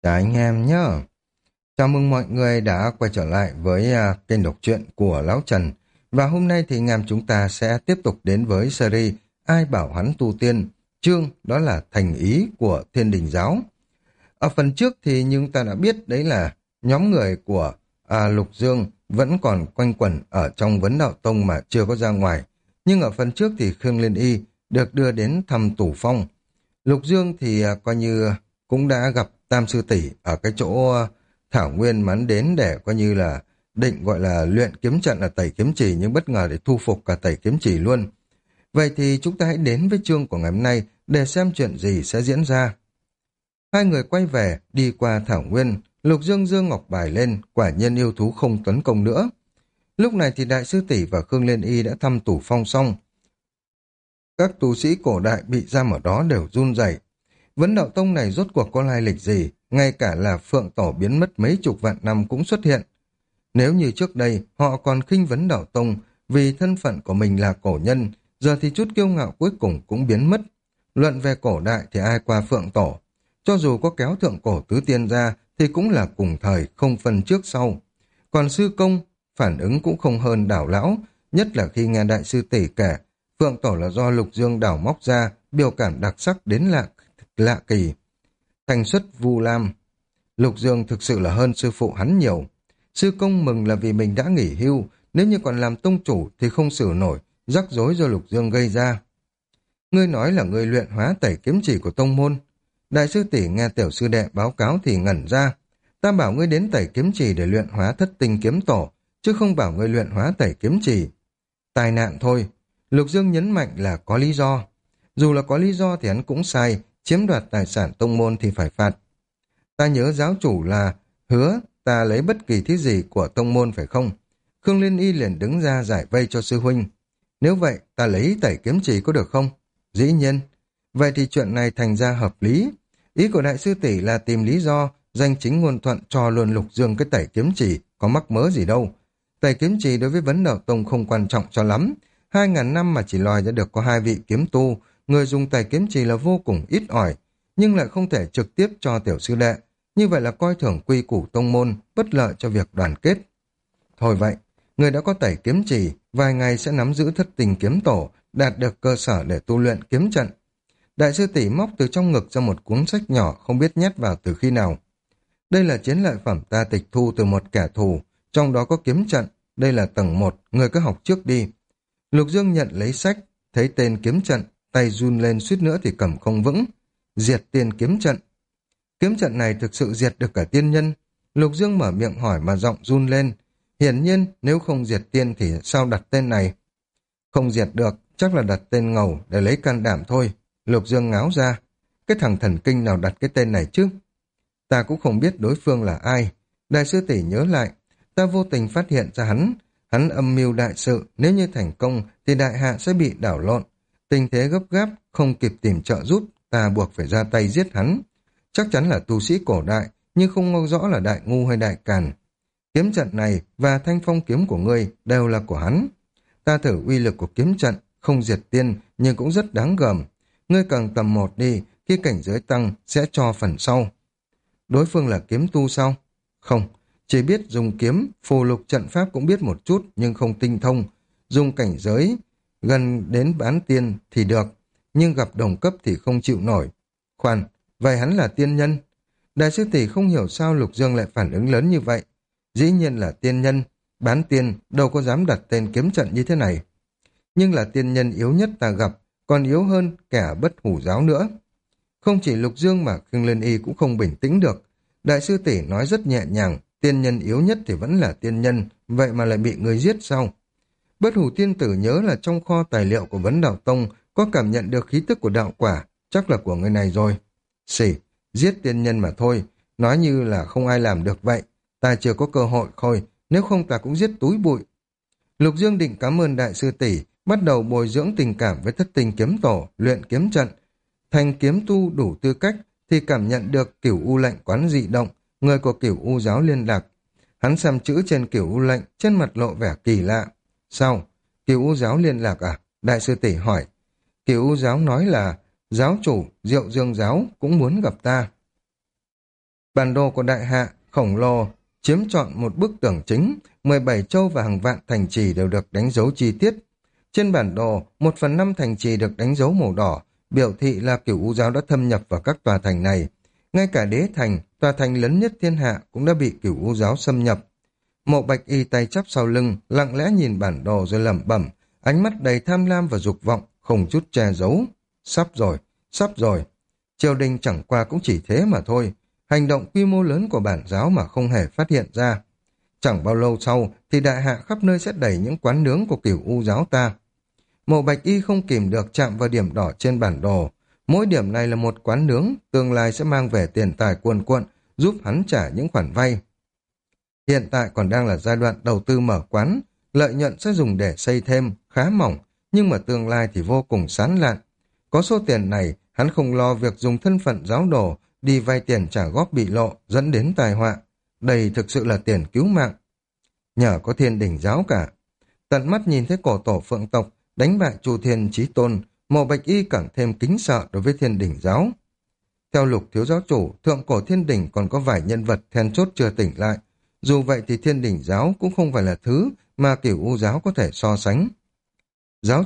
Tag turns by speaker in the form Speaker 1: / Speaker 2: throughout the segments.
Speaker 1: Chào anh em nhé. Chào mừng mọi người đã quay trở lại với kênh đọc truyện của Lão Trần. Và hôm nay thì anh em chúng ta sẽ tiếp tục đến với series Ai bảo hắn tu tiên, chương đó là thành ý của Thiên Đình Giáo. Ở phần trước thì chúng ta đã biết đấy là nhóm người của Lục Dương vẫn còn quanh quẩn ở trong Vấn Đạo Tông mà chưa có ra ngoài. Nhưng ở phần trước thì Khương Liên Y được đưa đến thăm Tủ Phong. Lục Dương thì coi như cũng đã gặp Tam Sư Tỷ ở cái chỗ Thảo Nguyên mà hắn đến để coi như là định gọi là luyện kiếm trận ở Tẩy Kiếm Trì, nhưng bất ngờ để thu phục cả Tẩy Kiếm Trì luôn. Vậy thì chúng ta hãy đến với chương của ngày hôm nay để xem chuyện gì sẽ diễn ra. Hai người quay về, đi qua Thảo Nguyên, Lục Dương giơ ngọc bài lên, quả nhiên yêu thú không tấn công nữa. Lúc này thì Đại Sư Tỷ và Khương Liên Y đã thăm Tủ Phong xong. Các tu sĩ cổ đại bị giam ở đó đều run rẩy. Vấn Đạo Tông này rốt cuộc có lai lịch gì, ngay cả là Phượng Tổ biến mất mấy chục vạn năm cũng xuất hiện. Nếu như trước đây họ còn khinh Vấn Đạo Tông vì thân phận của mình là cổ nhân, giờ thì chút kiêu ngạo cuối cùng cũng biến mất. Luận về cổ đại thì ai qua Phượng Tổ, cho dù có kéo thượng cổ tứ tiên ra thì cũng là cùng thời, không phân trước sau. Còn sư công, phản ứng cũng không hơn Đảo Lão, nhất là khi nghe Đại Sư Tỷ kể Phượng Tổ là do Lục Dương đào móc ra, biểu cảm đặc sắc đến lạ kỳ. Thành xuất Vu Lam, Lục Dương thực sự là hơn sư phụ hắn nhiều. Sư công mừng là vì mình đã nghỉ hưu, nếu như còn làm tông chủ thì không xử nổi rắc rối do Lục Dương gây ra. Ngươi nói là ngươi luyện hóa Tẩy Kiếm Chỉ của tông môn. Đại sư tỷ nghe tiểu sư đệ báo cáo thì ngẩn ra. Ta bảo ngươi đến Tẩy Kiếm Chỉ để luyện hóa Thất Tinh Kiếm Tổ, chứ không bảo ngươi luyện hóa Tẩy Kiếm Chỉ. Tai nạn thôi. Lục Dương nhấn mạnh là có lý do. Dù là có lý do thì hắn cũng sai, chiếm đoạt tài sản tông môn thì phải phạt. Ta nhớ giáo chủ là hứa ta lấy bất kỳ thứ gì của tông môn phải không? Khương Liên Y liền đứng ra giải vây cho sư huynh. Nếu vậy ta lấy Tẩy Kiếm Chỉ có được không? Dĩ nhiên. Vậy thì chuyện này thành ra hợp lý. Ý của đại sư tỷ là tìm lý do danh chính ngôn thuận cho luôn Lục Dương cái Tẩy Kiếm Chỉ, có mắc mớ gì đâu. Tẩy Kiếm Chỉ đối với Vấn Đạo Tông không quan trọng cho lắm. 2.000 năm mà chỉ lòi ra được có 2 vị kiếm tu, người dùng Tẩy Kiếm Chỉ là vô cùng ít ỏi, nhưng lại không thể trực tiếp cho tiểu sư đệ. Như vậy là coi thường quy củ tông môn, bất lợi cho việc đoàn kết. Thôi vậy, người đã có Tẩy Kiếm Chỉ, vài ngày sẽ nắm giữ Thất Tình Kiếm Tổ, đạt được cơ sở để tu luyện kiếm trận. Đại sư tỷ móc từ trong ngực ra một cuốn sách nhỏ không biết nhét vào từ khi nào. Đây là chiến lợi phẩm ta tịch thu từ một kẻ thù, trong đó có kiếm trận, đây là tầng 1, người cứ học trước đi. Lục Dương nhận lấy sách, thấy tên kiếm trận, tay run lên suýt nữa thì cầm không vững. Diệt tiên kiếm trận. Kiếm trận này thực sự diệt được cả tiên nhân. Lục Dương mở miệng hỏi mà giọng run lên. Hiển nhiên nếu không diệt tiên thì sao đặt tên này? Không diệt được, chắc là đặt tên ngầu để lấy can đảm thôi. Lục Dương ngáo ra. Cái thằng thần kinh nào đặt cái tên này chứ? Ta cũng không biết đối phương là ai. Đại sư tỷ nhớ lại, ta vô tình phát hiện ra hắn âm mưu đại sự, nếu như thành công thì đại hạ sẽ bị đảo lộn. Tình thế gấp gáp, không kịp tìm trợ giúp, ta buộc phải ra tay giết hắn. Chắc chắn là tu sĩ cổ đại, nhưng không ngâu rõ là đại ngu hay đại càn. Kiếm trận này và thanh phong kiếm của ngươi đều là của hắn. Ta thử uy lực của kiếm trận, không diệt tiên nhưng cũng rất đáng gờm. Ngươi cần tầm 1 đi, khi cảnh giới tăng sẽ cho phần sau. Đối phương là kiếm tu sao? Không, chỉ biết dùng kiếm, phù lục trận pháp cũng biết một chút nhưng không tinh thông. Dùng cảnh giới gần đến bán tiên thì được, nhưng gặp đồng cấp thì không chịu nổi. Khoan, vậy hắn là tiên nhân? Đại sư tỷ không hiểu sao Lục Dương lại phản ứng lớn như vậy. Dĩ nhiên là tiên nhân, bán tiên đâu có dám đặt tên kiếm trận như thế này. Nhưng là tiên nhân yếu nhất ta gặp, còn yếu hơn kẻ bất hủ giáo nữa. Không chỉ Lục Dương mà Khương Liên Y cũng không bình tĩnh được. Đại sư tỷ nói rất nhẹ nhàng, tiên nhân yếu nhất thì vẫn là tiên nhân, vậy mà lại bị người giết sao? Bất hủ tiên tử nhớ là trong kho tài liệu của Vấn Đạo Tông có cảm nhận được khí tức của đạo quả, chắc là của người này rồi. Xỉ, giết tiên nhân mà thôi, nói như là không ai làm được vậy. Ta chưa có cơ hội thôi, nếu không ta cũng giết túi bụi. Lục Dương định cảm ơn đại sư tỷ, bắt đầu bồi dưỡng tình cảm với Thất Tình Kiếm Tổ, luyện kiếm trận. Thành kiếm tu đủ tư cách thì cảm nhận được Cửu U lệnh quán dị động, người của Cửu U giáo liên lạc. Hắn xem chữ trên Cửu U lệnh, trên mặt lộ vẻ kỳ lạ. Sao? Cửu U giáo liên lạc à? Đại sư tỷ hỏi. Cửu U giáo nói là giáo chủ Diệu Dương giáo cũng muốn gặp ta. Bản đồ của đại hạ, khổng lồ, chiếm trọn một bức tường chính, 17 châu và hàng vạn thành trì đều được đánh dấu chi tiết. Trên bản đồ, 1/5 thành trì được đánh dấu màu đỏ, biểu thị là Cửu U giáo đã thâm nhập vào các tòa thành này. Ngay cả đế thành, tòa thành lớn nhất thiên hạ cũng đã bị Cửu U giáo xâm nhập. Mộ Bạch Y tay chắp sau lưng, lặng lẽ nhìn bản đồ rồi lẩm bẩm, ánh mắt đầy tham lam và dục vọng, không chút che giấu. Sắp rồi, sắp rồi. Triều đình chẳng qua cũng chỉ thế mà thôi. Hành động quy mô lớn của bản giáo mà không hề phát hiện ra. Chẳng bao lâu sau thì đại hạ khắp nơi sẽ đầy những quán nướng của Cửu U giáo ta. Mộ Bạch Y không kìm được chạm vào điểm đỏ trên bản đồ. Mỗi điểm này là một quán nướng, tương lai sẽ mang về tiền tài cuồn cuộn, giúp hắn trả những khoản vay. Hiện tại còn đang là giai đoạn đầu tư mở quán, lợi nhuận sẽ dùng để xây thêm, khá mỏng, nhưng mà tương lai thì vô cùng sán lạn. Có số tiền này, hắn không lo việc dùng thân phận giáo đồ, đi vay tiền trả góp bị lộ, dẫn đến tai họa. Đây thực sự là tiền cứu mạng. Nhờ có Thiên Đình giáo cả. Tận mắt nhìn thấy cổ tổ Phượng tộc đánh bại Chu Thiên Chí Tôn, Mộ Bạch Y càng thêm kính sợ đối với Thiên Đình giáo. Theo Lục thiếu giáo chủ, thượng cổ Thiên Đình còn có vài nhân vật then chốt chưa tỉnh lại. Dù vậy thì Thiên Đình giáo cũng không phải là thứ mà Cửu U giáo có thể so sánh. Giáo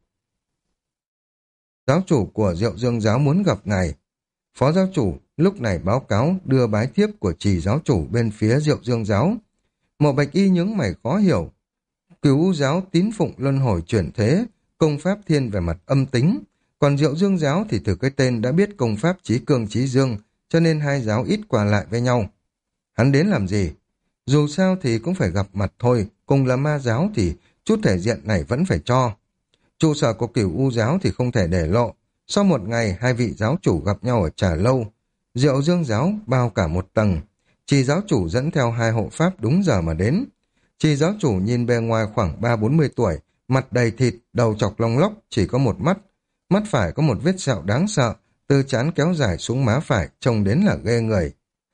Speaker 1: chủ của Diệu Dương giáo muốn gặp ngài. Phó giáo chủ lúc này báo cáo đưa bái thiếp của Trì giáo chủ bên phía Diệu Dương giáo. Mộ Bạch Y nhướng mày khó hiểu. Cửu U giáo tín phụng luân hồi chuyển thế, công pháp thiên về mặt âm tính, còn Diệu Dương giáo thì từ cái tên đã biết công pháp chí cương chí dương, cho nên hai giáo ít qua lại với nhau. Hắn đến làm gì? Dù sao thì cũng phải gặp mặt thôi, cùng là ma giáo thì chút thể diện này vẫn phải cho. Trụ sở của Cửu U giáo thì không thể để lộ. Sau một ngày, hai vị giáo chủ gặp nhau ở Trà Lâu. Diệu Dương giáo bao cả một tầng. Trì giáo chủ dẫn theo hai hộ pháp đúng giờ mà đến. Trì giáo chủ nhìn bề ngoài khoảng 30-40 tuổi, mặt đầy thịt, đầu chọc lông lóc, chỉ có một mắt. Mắt phải có một vết sẹo đáng sợ, từ trán kéo dài xuống má phải, trông đến là ghê người.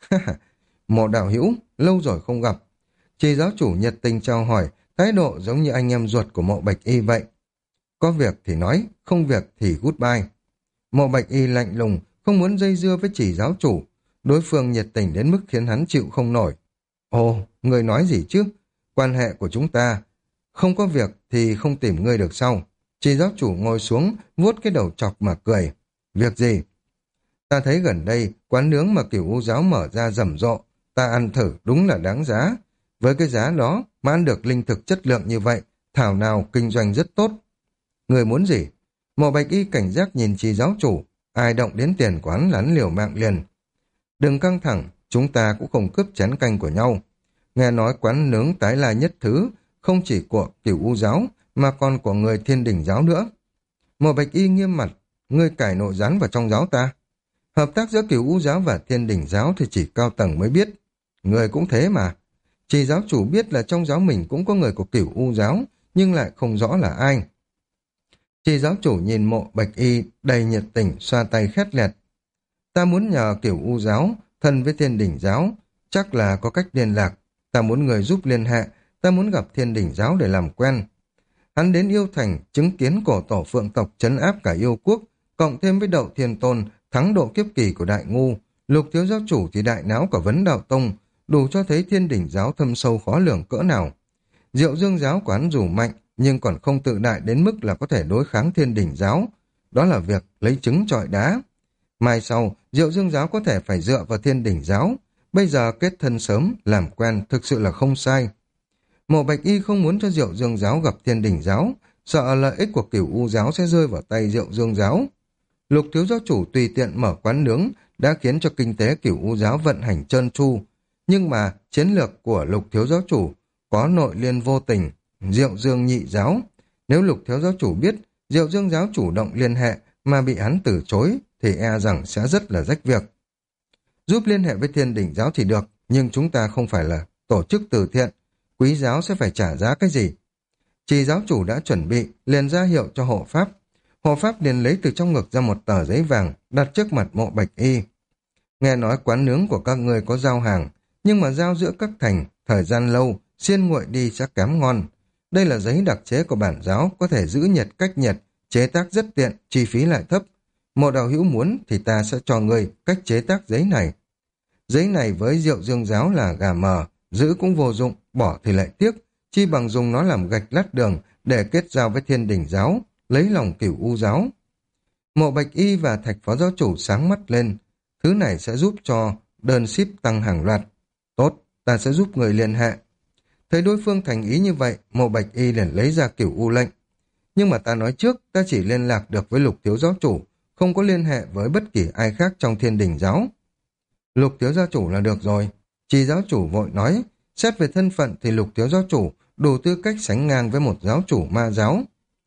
Speaker 1: Mộ đạo hữu, lâu rồi không gặp. Trì giáo chủ nhiệt tình chào hỏi, thái độ giống như anh em ruột của Mộ Bạch Y vậy. Có việc thì nói, không việc thì goodbye. Mộ Bạch Y lạnh lùng, không muốn dây dưa với Trì giáo chủ. Đối phương nhiệt tình đến mức khiến hắn chịu không nổi. Ồ, người nói gì chứ? Quan hệ của chúng ta, không có việc thì không tìm ngươi được sau. Trì giáo chủ ngồi xuống, vuốt cái đầu chọc mà cười. Việc gì? Ta thấy gần đây, quán nướng mà Cửu U giáo mở ra rầm rộ, ta ăn thử đúng là đáng giá. Với cái giá đó mà ăn được linh thực chất lượng như vậy, thảo nào kinh doanh rất tốt. Người muốn gì? Mộ Bạch Y cảnh giác nhìn Trì giáo chủ, ai động đến tiền quán lắn liều mạng liền. Đừng căng thẳng, chúng ta cũng không cướp chén canh của nhau. Nghe nói quán nướng tái lai nhất thứ, không chỉ của Cửu U giáo, mà còn của người Thiên Đình giáo nữa. Mộ Bạch Y nghiêm mặt, ngươi cải nội gián vào trong giáo ta. Hợp tác giữa Cửu U giáo và Thiên Đình giáo thì chỉ cao tầng mới biết. Người cũng thế mà. Chỉ giáo chủ biết là trong giáo mình cũng có người của Cửu U giáo, nhưng lại không rõ là ai. Chỉ giáo chủ nhìn Mộ Bạch Y đầy nhiệt tình, xoa tay khét lẹt. Ta muốn nhờ Cửu U giáo, thân với Thiên Đình giáo, chắc là có cách liên lạc. Ta muốn người giúp liên hệ, ta muốn gặp Thiên Đình giáo để làm quen. Hắn đến Yêu Thành, chứng kiến cổ tổ Phượng tộc trấn áp cả yêu quốc, cộng thêm với Đậu Thiên Tôn, thắng độ kiếp kỳ của Đại Ngu, Lục thiếu giáo chủ thì đại náo cả Vấn Đạo Tông, đủ cho thấy Thiên Đình giáo thâm sâu khó lường cỡ nào. Diệu Dương giáo quán dù mạnh, nhưng còn không tự đại đến mức là có thể đối kháng Thiên Đình giáo. Đó là việc lấy trứng trọi đá. Mai sau, Diệu Dương giáo có thể phải dựa vào Thiên Đình giáo. Bây giờ kết thân sớm, làm quen thực sự là không sai. Mộ Bạch Y không muốn cho Diệu Dương giáo gặp Thiên Đình giáo, sợ lợi ích của Cửu U giáo sẽ rơi vào tay Diệu Dương giáo. Lục thiếu giáo chủ tùy tiện mở quán nướng đã khiến cho kinh tế Cửu U giáo vận hành trơn tru. Nhưng mà chiến lược của Lục thiếu giáo chủ có nội liên vô tình, Diệu Dương nhị giáo. Nếu Lục thiếu giáo chủ biết Diệu Dương giáo chủ động liên hệ mà bị hắn từ chối thì e rằng sẽ rất là rách việc. Giúp liên hệ với Thiên Đình giáo thì được, nhưng chúng ta không phải là tổ chức từ thiện. Quý giáo sẽ phải trả giá cái gì? Chỉ giáo chủ đã chuẩn bị, liền ra hiệu cho hộ pháp. Hộ pháp liền lấy từ trong ngực ra một tờ giấy vàng, đặt trước mặt Mộ Bạch Y. Nghe nói quán nướng của các ngươi có giao hàng, nhưng mà giao giữa các thành, thời gian lâu, xiên nguội đi sẽ kém ngon. Đây là giấy đặc chế của bản giáo, có thể giữ nhiệt cách nhiệt, chế tác rất tiện, chi phí lại thấp. Mộ đạo hữu muốn thì ta sẽ cho ngươi cách chế tác giấy này. Giấy này với Diệu Dương giáo là gà mờ, giữ cũng vô dụng, bỏ thì lại tiếc, chi bằng dùng nó làm gạch lát đường để kết giao với Thiên Đình giáo, lấy lòng Cửu U giáo. Mộ Bạch Y và Thạch phó giáo chủ sáng mắt lên, thứ này sẽ giúp cho đơn ship tăng hàng loạt. Tốt, ta sẽ giúp người liên hệ. Thấy đối phương thành ý như vậy, Mộ Bạch Y liền lấy ra Cửu U lệnh. Nhưng mà ta nói trước, ta chỉ liên lạc được với Lục thiếu giáo chủ, không có liên hệ với bất kỳ ai khác trong Thiên Đình giáo. Lục thiếu giáo chủ là được rồi. Trì giáo chủ vội nói, xét về thân phận thì Lục thiếu giáo chủ đủ tư cách sánh ngang với một giáo chủ ma giáo.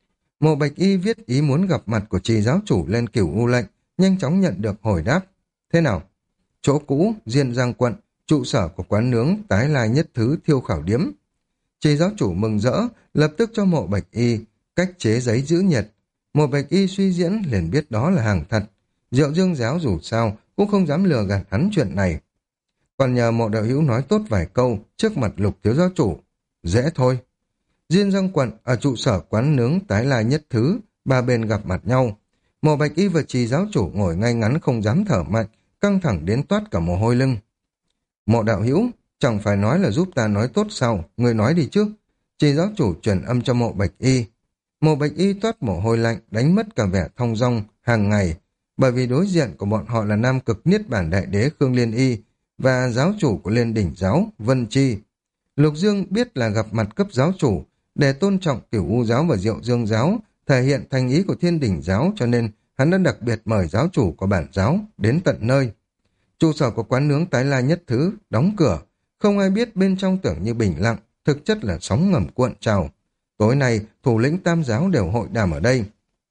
Speaker 1: Mộ Bạch Y viết ý muốn gặp mặt của Trì giáo chủ lên Cửu U lệnh, nhanh chóng nhận được hồi đáp. Thế nào? Chỗ cũ, Diên Giang quận, trụ sở của quán nướng Tái Lai Nhất Thứ Thiêu Khảo Điếm. Trì giáo chủ mừng rỡ, lập tức cho Mộ Bạch Y cách chế giấy giữ nhiệt. Mộ Bạch Y suy diễn liền biết đó là hàng thật. Diệu Dương giáo dù sao cũng không dám lừa gạt hắn chuyện này. Còn nhờ Mộ đạo hữu nói tốt vài câu trước mặt Lục thiếu giáo chủ. Dễ thôi. Diên Giang quận ở trụ sở quán nướng Tái Lai Nhất Thứ, ba bên gặp mặt nhau. Mộ Bạch Y và Trì giáo chủ ngồi ngay ngắn không dám thở mạnh, căng thẳng đến toát cả mồ hôi lưng. Mộ đạo hữu, chẳng phải nói là giúp ta nói tốt sao, người nói đi trước. Trì giáo chủ truyền âm cho Mộ Bạch Y. Mộ Bạch Y toát mồ hôi lạnh, đánh mất cả vẻ thong dong hàng ngày, bởi vì đối diện của bọn họ là Nam Cực Niết Bản Đại Đế Khương Liên Y và giáo chủ của Liên Đỉnh giáo Vân Chi. Lục Dương biết là gặp mặt cấp giáo chủ để tôn trọng Cửu U giáo và Diệu Dương giáo, thể hiện thành ý của Thiên Đỉnh giáo, cho nên hắn đã đặc biệt mời giáo chủ của bản giáo đến tận nơi. Trụ sở của quán nướng Tái La Nhất Thứ đóng cửa, không ai biết bên trong tưởng như bình lặng, thực chất là sóng ngầm cuộn trào. Tối nay, thủ lĩnh tam giáo đều hội đàm ở đây.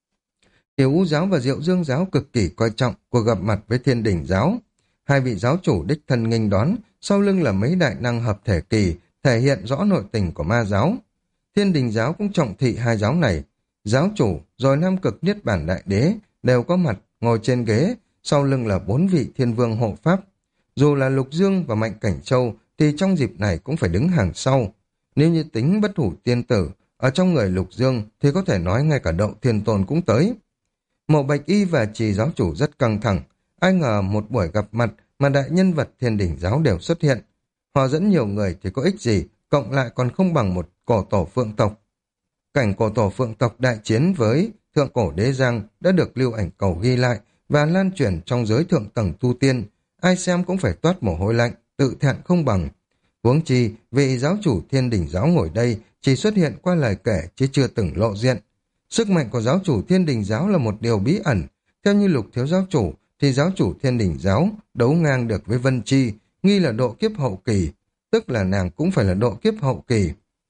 Speaker 1: Tiểu U giáo và Diệu Dương giáo cực kỳ coi trọng cuộc gặp mặt với Thiên Đỉnh giáo. Hai vị giáo chủ đích thân nghênh đón, sau lưng là mấy đại năng hợp thể kỳ, thể hiện rõ nội tình của ma giáo. Thiên Đình giáo cũng trọng thị hai giáo này. Giáo chủ, rồi Nam Cực Niết Bản Đại Đế đều có mặt, ngồi trên ghế, sau lưng là 4 vị thiên vương hộ pháp. Dù là Lục Dương và Mạnh Cảnh Châu thì trong dịp này cũng phải đứng hàng sau. Nếu như tính bất hủ tiên tử, ở trong người Lục Dương thì có thể nói ngay cả Đậu Thiên Tôn cũng tới. Mộ Bạch Y và Trì giáo chủ rất căng thẳng. Ai ngờ một buổi gặp mặt mà đại nhân vật Thiên Đỉnh giáo đều xuất hiện. Họ dẫn nhiều người thì có ích gì, cộng lại còn không bằng một cổ tổ phượng tộc. Cảnh cổ tổ phượng tộc đại chiến với thượng cổ đế giang đã được lưu ảnh cầu ghi lại và lan truyền trong giới thượng tầng tu tiên. Ai xem cũng phải toát mồ hôi lạnh, tự thẹn không bằng. Huống chi, vị giáo chủ Thiên Đỉnh giáo ngồi đây chỉ xuất hiện qua lời kể chứ chưa từng lộ diện. Sức mạnh của giáo chủ Thiên Đình giáo là một điều bí ẩn. Theo như Lục thiếu giáo chủ, thì giáo chủ Thiên Đình giáo đấu ngang được với Vân Chi, nghi là độ kiếp hậu kỳ, tức là nàng cũng phải là độ kiếp hậu kỳ.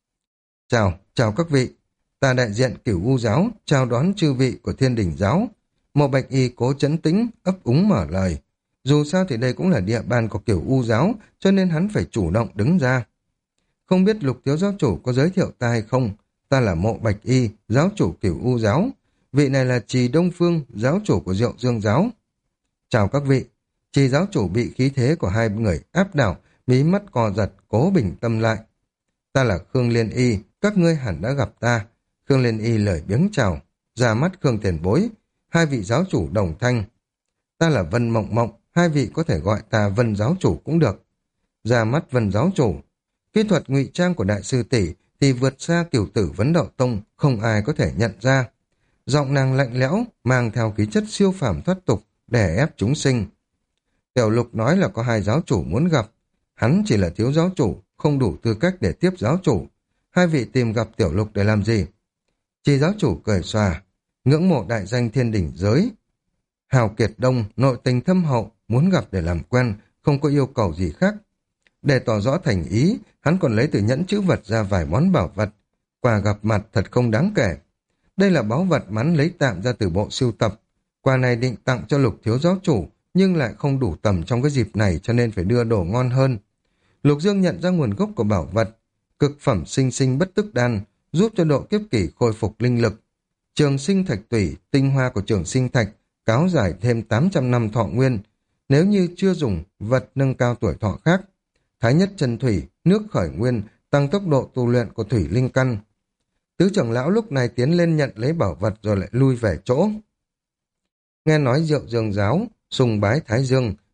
Speaker 1: Chào các vị. Ta đại diện Cửu U giáo, chào đón chư vị của Thiên Đình giáo. Mộ Bạch Y cố trấn tĩnh, ấp úng mở lời. Dù sao thì đây cũng là địa bàn của Cửu U giáo, cho nên hắn phải chủ động đứng ra. Không biết Lục thiếu giáo chủ có giới thiệu ta hay không? Ta là Mộ Bạch Y, giáo chủ Cửu U giáo. Vị này là Trì Đông Phương, giáo chủ của Diệu Dương giáo. Chào các vị. Trì giáo chủ bị khí thế của hai người áp đảo, mí mắt co giật, cố bình tâm lại. Ta là Khương Liên Y, các ngươi hẳn đã gặp ta. Khương Liên Y lời biếng chào, ra mắt Khương Tiền Bối. Hai vị giáo chủ đồng thanh. Ta là Vân Mộng Mộng, hai vị có thể gọi ta Vân giáo chủ cũng được. Ra mắt Vân giáo chủ. Kỹ thuật ngụy trang của đại sư tỷ thì vượt xa Cửu Tử Vấn Đạo Tông, không ai có thể nhận ra. Giọng nàng lạnh lẽo, mang theo khí chất siêu phàm thoát tục, đè ép chúng sinh. Tiểu Lục nói là có hai giáo chủ muốn gặp. Hắn chỉ là thiếu giáo chủ, không đủ tư cách để tiếp giáo chủ. Hai vị tìm gặp Tiểu Lục để làm gì? Trì giáo chủ cười xòa, ngưỡng mộ đại danh Thiên Đỉnh giới. Hào kiệt đông, nội tình thâm hậu, muốn gặp để làm quen, không có yêu cầu gì khác. Để tỏ rõ thành ý, hắn còn lấy từ nhẫn chữ vật ra vài món bảo vật. Quà gặp mặt thật không đáng kể. Đây là báu vật hắn lấy tạm ra từ bộ sưu tập. Quà này định tặng cho Lục thiếu giáo chủ, nhưng lại không đủ tầm trong cái dịp này cho nên phải đưa đồ ngon hơn. Lục Dương nhận ra nguồn gốc của bảo vật. Cực phẩm sinh sinh bất tức đan, giúp cho độ kiếp kỷ khôi phục linh lực. Trường sinh thạch tủy, tinh hoa của trường sinh thạch, cáo giải thêm 800 năm thọ nguyên. Nếu như chưa dùng, vật nâng cao tuổi thọ khác. Thái nhất chân thủy, nước khởi nguyên, tăng tốc độ tu luyện của thủy linh căn. Tứ trưởng lão lúc này tiến lên nhận lấy bảo vật rồi lại lui về chỗ. Nghe nói Diệu Dương giáo, sùng bái Thái Dương,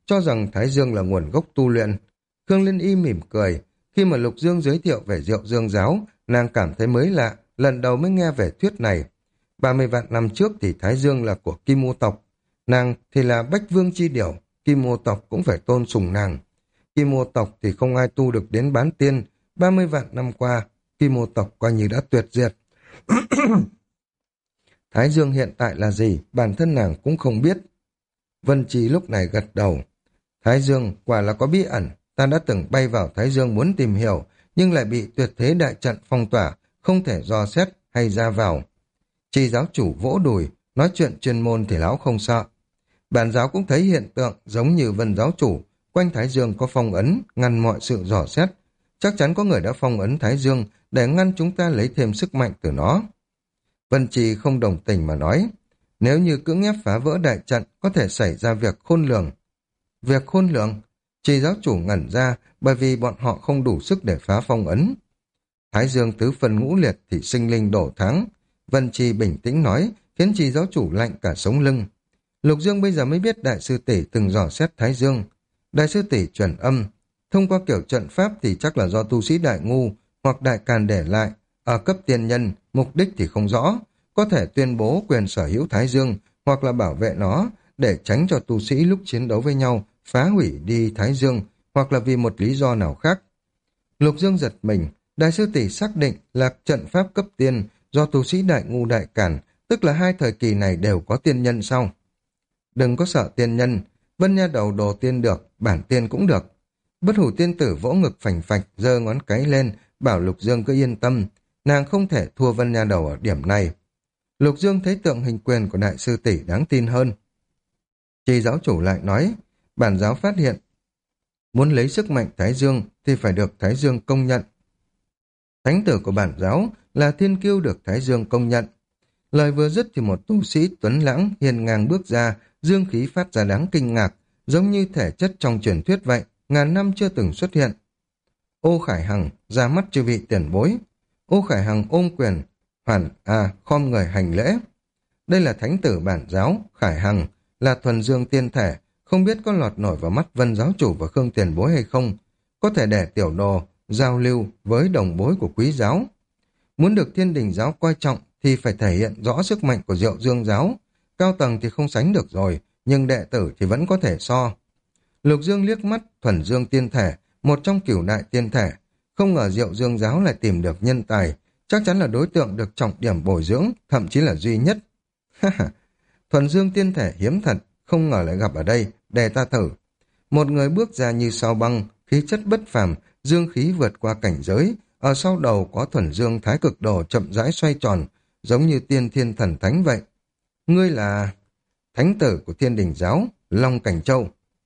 Speaker 1: cho rằng Thái Dương là nguồn gốc tu luyện. Khương Liên Y mỉm cười, khi mà Lục Dương giới thiệu về Diệu Dương giáo, nàng cảm thấy mới lạ, lần đầu mới nghe về thuyết này. 30 vạn năm trước thì Thái Dương là của Kim Ô tộc, nàng thì là Bách Vương chi điểu, Kim Ô tộc cũng phải tôn sùng nàng. Kim Ô tộc thì không ai tu được đến bán tiên, 30 vạn năm qua, Kim Ô tộc coi như đã tuyệt diệt. Thái Dương hiện tại là gì, bản thân nàng cũng không biết. Vân Chi lúc này gật đầu. Thái Dương quả là có bí ẩn, ta đã từng bay vào Thái Dương muốn tìm hiểu, nhưng lại bị tuyệt thế đại trận phong tỏa, không thể dò xét hay ra vào. Chi giáo chủ vỗ đùi, nói chuyện chuyên môn thì lão không sợ. Bản giáo cũng thấy hiện tượng giống như Vân giáo chủ, quanh Thái Dương có phong ấn, ngăn mọi sự dò xét. Chắc chắn có người đã phong ấn Thái Dương để ngăn chúng ta lấy thêm sức mạnh từ nó. Vân Trì không đồng tình mà nói, nếu như cưỡng ép phá vỡ đại trận có thể xảy ra việc khôn lường. Việc khôn lường? Trì giáo chủ ngẩn ra bởi vì bọn họ không đủ sức để phá phong ấn. Thái Dương tứ phân ngũ liệt thì sinh linh đổ tháng. Vân Trì bình tĩnh nói, khiến Trì giáo chủ lạnh cả sống lưng. Lục Dương bây giờ mới biết đại sư tỷ từng dò xét Thái Dương. Đại sư tỷ truyền âm, thông qua kiểu trận pháp thì chắc là do tu sĩ đại ngu hoặc đại càn để lại, ở cấp tiên nhân, mục đích thì không rõ, có thể tuyên bố quyền sở hữu Thái Dương hoặc là bảo vệ nó để tránh cho tu sĩ lúc chiến đấu với nhau phá hủy đi Thái Dương hoặc là vì một lý do nào khác. Lục Dương giật mình, đại sư tỷ xác định là trận pháp cấp tiên do tu sĩ đại ngu đại càn, tức là hai thời kỳ này đều có tiên nhân sau. Đừng có sợ tiên nhân, Vân Nha đầu đồ tiên được, bản tiên cũng được. Bất Hủ tiên tử vỗ ngực phành phạch, giơ ngón cái lên, bảo Lục Dương cứ yên tâm, nàng không thể thua Vân Nha đầu ở điểm này. Lục Dương thấy tượng hình quyền của đại sư tỷ đáng tin hơn. Chi giáo chủ lại nói, bản giáo phát hiện, muốn lấy sức mạnh Thái Dương thì phải được Thái Dương công nhận. Thánh tử của bản giáo là thiên kiêu được Thái Dương công nhận. Lời vừa dứt thì một tu sĩ tuấn lãng hiền ngang bước ra, dương khí phát ra đáng kinh ngạc, giống như thể chất trong truyền thuyết vậy, ngàn năm chưa từng xuất hiện. Ô Khải Hằng ra mắt chư vị tiền bối. Ô Khải Hằng ôm quyền, khom người hành lễ. Đây là thánh tử bản giáo, Khải Hằng, là thuần dương tiên thể, không biết có lọt nổi vào mắt Vân giáo chủ và Khương tiền bối hay không, có thể để tiểu đồ giao lưu với đồng bối của quý giáo. Muốn được Thiên Đình giáo coi trọng thì phải thể hiện rõ sức mạnh của Diệu Dương giáo. Cao tầng thì không sánh được rồi, nhưng đệ tử thì vẫn có thể so. Lục Dương liếc mắt thuần dương tiên thể, một trong cửu đại tiên thể. Không ngờ Diệu Dương giáo lại tìm được nhân tài, chắc chắn là đối tượng được trọng điểm bồi dưỡng, thậm chí là duy nhất. Thuần dương tiên thể hiếm thật, không ngờ lại gặp ở đây, để ta thử. Một người bước ra như sao băng, khí chất bất phàm, dương khí vượt qua cảnh giới, ở sau đầu có thuần dương thái cực đồ chậm rãi xoay tròn, giống như tiên thiên thần thánh vậy. Ngươi là thánh tử của Thiên Đình giáo, Long Cảnh Châu.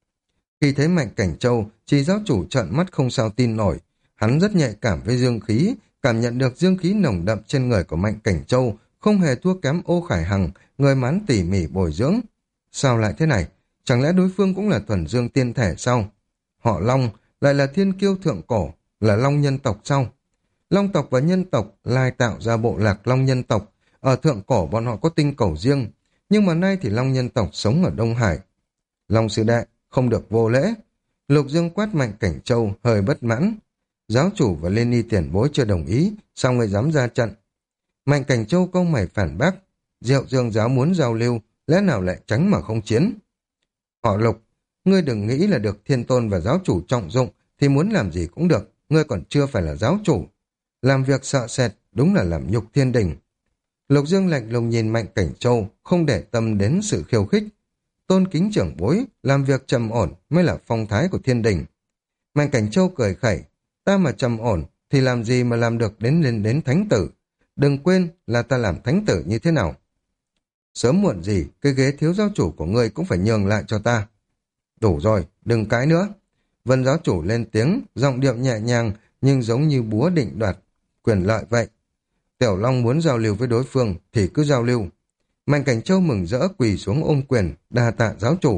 Speaker 1: Khi thấy Mạnh Cảnh Châu, Chi giáo chủ trợn mắt không sao tin nổi. Hắn rất nhạy cảm với dương khí, cảm nhận được dương khí nồng đậm trên người của Mạnh Cảnh Châu, không hề thua kém Ô Khải Hằng, người mán tỉ mỉ bồi dưỡng. Sao lại thế này? Chẳng lẽ đối phương cũng là thuần dương tiên thể sao? Họ Long lại là thiên kiêu thượng cổ, là Long nhân tộc sao? Long tộc và nhân tộc lai tạo ra bộ lạc Long nhân tộc. Ở thượng cổ bọn họ có tinh cầu riêng, nhưng mà nay thì Long nhân tộc sống ở Đông Hải. Long sư đệ, không được vô lễ. Lục Dương quát Mạnh Cảnh Châu hơi bất mãn. Giáo chủ và Liên Y tiền bối chưa đồng ý, sao người dám ra trận? Mạnh Cảnh Châu câu mày phản bác. Diệu Dương giáo muốn giao lưu, lẽ nào lại tránh mà không chiến? Họ Lục, ngươi đừng nghĩ là được thiên tôn và giáo chủ trọng dụng thì muốn làm gì cũng được, ngươi còn chưa phải là giáo chủ. Làm việc sợ sệt, đúng là làm nhục thiên đình. Lục Dương lạnh lùng nhìn Mạnh Cảnh Châu, không để tâm đến sự khiêu khích. Tôn kính trưởng bối, làm việc trầm ổn mới là phong thái của thiên đình. Mạnh Cảnh Châu cười khẩy, ta mà trầm ổn thì làm gì mà làm được đến thánh tử. Đừng quên là ta làm thánh tử như thế nào. Sớm muộn gì, cái ghế thiếu giáo chủ của ngươi cũng phải nhường lại cho ta. Đủ rồi, đừng cãi nữa. Vân giáo chủ lên tiếng, giọng điệu nhẹ nhàng nhưng giống như búa định đoạt quyền lợi vậy. Tiểu Long muốn giao lưu với đối phương thì cứ giao lưu. Mạnh Cảnh Châu mừng rỡ quỳ xuống ôm quyền, đa tạ giáo chủ.